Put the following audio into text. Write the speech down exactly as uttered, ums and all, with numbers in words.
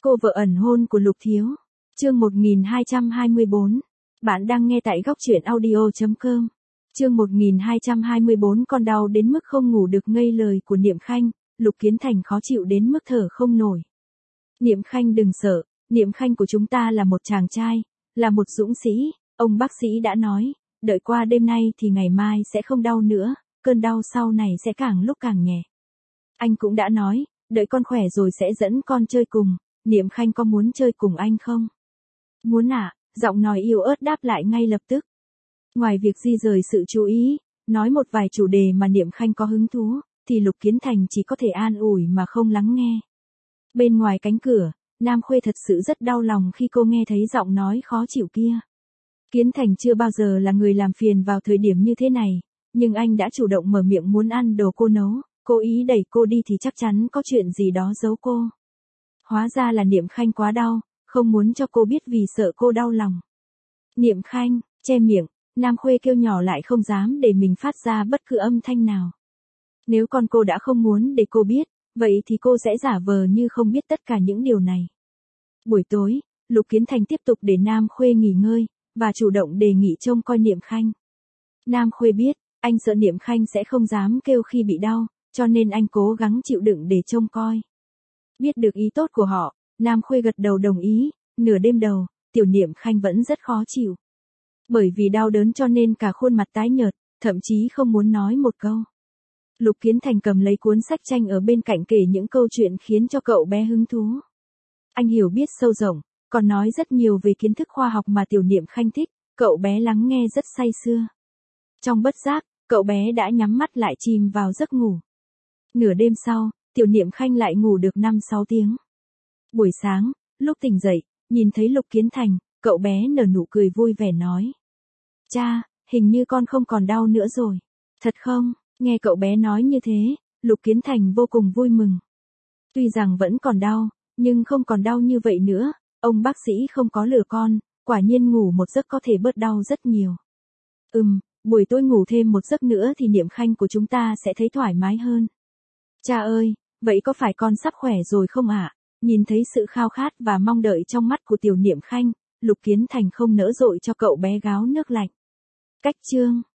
Cô vợ ẩn hôn của Lục Thiếu. Chương một nghìn hai trăm hai mươi bốn. Bạn đang nghe tại góc truyện audio chấm com. Chương một nghìn hai trăm hai mươi bốn. Con đau đến mức không ngủ được ngây lời của Niệm Khanh, Lục Kiến Thành khó chịu đến mức thở không nổi. Niệm Khanh đừng sợ, Niệm Khanh của chúng ta là một chàng trai, là một dũng sĩ, ông bác sĩ đã nói, đợi qua đêm nay thì ngày mai sẽ không đau nữa, cơn đau sau này sẽ càng lúc càng nhẹ. Anh cũng đã nói, đợi con khỏe rồi sẽ dẫn con chơi cùng, Niệm Khanh có muốn chơi cùng anh không? Muốn ạ, à, giọng nói yếu ớt đáp lại ngay lập tức. Ngoài việc di rời sự chú ý, nói một vài chủ đề mà Niệm Khanh có hứng thú, thì Lục Kiến Thành chỉ có thể an ủi mà không lắng nghe. Bên ngoài cánh cửa, Nam Khuê thật sự rất đau lòng khi cô nghe thấy giọng nói khó chịu kia. Kiến Thành chưa bao giờ là người làm phiền vào thời điểm như thế này, nhưng anh đã chủ động mở miệng muốn ăn đồ cô nấu, cố ý đẩy cô đi thì chắc chắn có chuyện gì đó giấu cô. Hóa ra là Niệm Khanh quá đau, không muốn cho cô biết vì sợ cô đau lòng. Niệm Khanh, che miệng, Nam Khuê kêu nhỏ lại không dám để mình phát ra bất cứ âm thanh nào. Nếu con cô đã không muốn để cô biết, vậy thì cô sẽ giả vờ như không biết tất cả những điều này. Buổi tối, Lục Kiến Thành tiếp tục để Nam Khuê nghỉ ngơi, và chủ động đề nghị trông coi Niệm Khanh. Nam Khuê biết, anh sợ Niệm Khanh sẽ không dám kêu khi bị đau, cho nên anh cố gắng chịu đựng để trông coi. Biết được ý tốt của họ, Nam Khuê gật đầu đồng ý, nửa đêm đầu, tiểu Niệm Khanh vẫn rất khó chịu. Bởi vì đau đớn cho nên cả khuôn mặt tái nhợt, thậm chí không muốn nói một câu. Lục Kiến Thành cầm lấy cuốn sách tranh ở bên cạnh kể những câu chuyện khiến cho cậu bé hứng thú. Anh hiểu biết sâu rộng, còn nói rất nhiều về kiến thức khoa học mà tiểu Niệm Khanh thích, cậu bé lắng nghe rất say sưa. Trong bất giác, cậu bé đã nhắm mắt lại chìm vào giấc ngủ. Nửa đêm sau, tiểu Niệm Khanh lại ngủ được năm sáu tiếng. Buổi sáng, lúc tỉnh dậy, nhìn thấy Lục Kiến Thành, cậu bé nở nụ cười vui vẻ nói. Cha, hình như con không còn đau nữa rồi. Thật không? Nghe cậu bé nói như thế, Lục Kiến Thành vô cùng vui mừng. Tuy rằng vẫn còn đau, nhưng không còn đau như vậy nữa, ông bác sĩ không có lừa con, quả nhiên ngủ một giấc có thể bớt đau rất nhiều. Ừm, buổi tối ngủ thêm một giấc nữa thì Niệm Khanh của chúng ta sẽ thấy thoải mái hơn. Cha ơi, vậy có phải con sắp khỏe rồi không ạ? Nhìn thấy sự khao khát và mong đợi trong mắt của tiểu Niệm Khanh, Lục Kiến Thành không nỡ dội cho cậu bé gáo nước lạnh. Cách chương